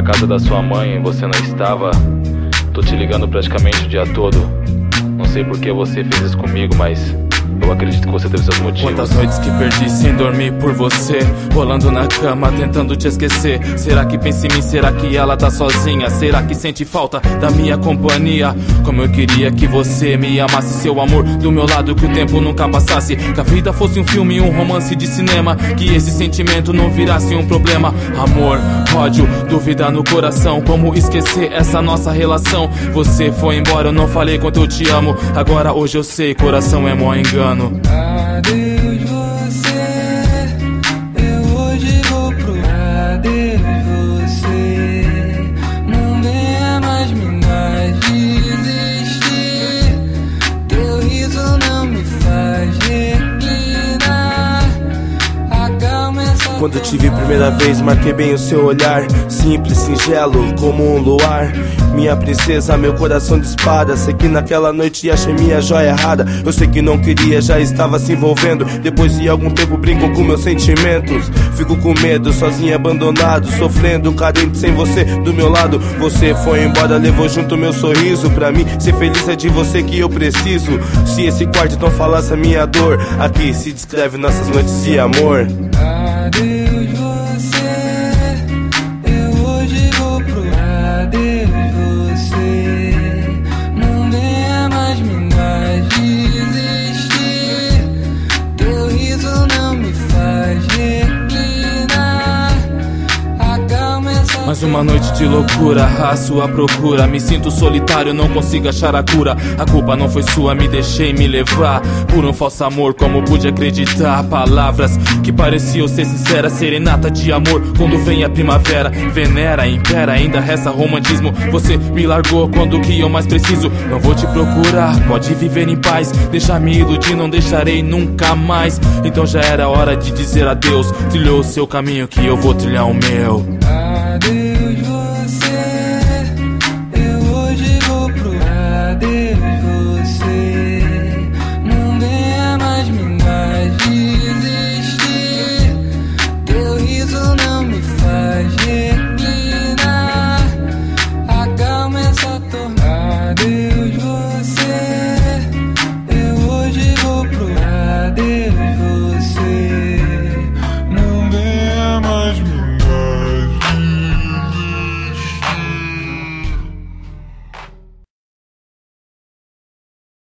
na casa da sua mãe, você não estava. Tô te ligando praticamente o dia todo. Não sei por que você fez isso comigo, mas eu acredito que você teve seus motivos. Quantas noites que perdi sem dormir por você, rolando na cama, tentando te esquecer. Será que pensa em mim? Será que ela tá sozinha? Será que sente falta da minha companhia? Como eu queria que você me amasse, seu amor do meu lado, que o tempo nunca passasse. Que a vida fosse um filme, um romance de cinema, que esse sentimento não virasse um problema. Amor, ódio, dúvida no coração, como esquecer essa nossa relação? Você foi embora, eu não falei quanto eu te amo. Agora hoje eu sei, coração é mó engano. Adeus você, eu hoje vou pro adeus você. Não venha mais desistir. Teu riso não me faz reclinar. Acalma essa. Quando te vi primeira vez, marquei bem o seu olhar, simples, singelo, como um luar. Minha princesa, meu coração dispara. Sei que naquela noite achei minha joia errada. Eu sei que não queria, já estava se envolvendo. Depois de algum tempo brinco com meus sentimentos. Fico com medo, sozinho, abandonado, sofrendo, carente sem você do meu lado. Você foi embora, levou junto meu sorriso. Pra mim, ser feliz é de você que eu preciso. Se esse quarto não falasse a minha dor, aqui se descreve nossas noites de amor. Adeus você, eu hoje vou pro adeus você. Não venha mais desistir. Teu riso não me faz reclinar. Acalma essa. Mais uma noite de loucura, à sua procura. Me sinto solitário, não consigo achar a cura. A culpa não foi sua, me deixei me levar por um falso amor, como pude acreditar? Palavras que pareciam ser sinceras, serenata de amor quando vem a primavera. Venera, impera, ainda resta romantismo. Você me largou quando que eu mais preciso. Não vou te procurar, pode viver em paz. Deixa me iludir, não deixarei nunca mais. Então já era hora de dizer adeus. Trilhou o seu caminho que eu vou trilhar o meu. Adeus.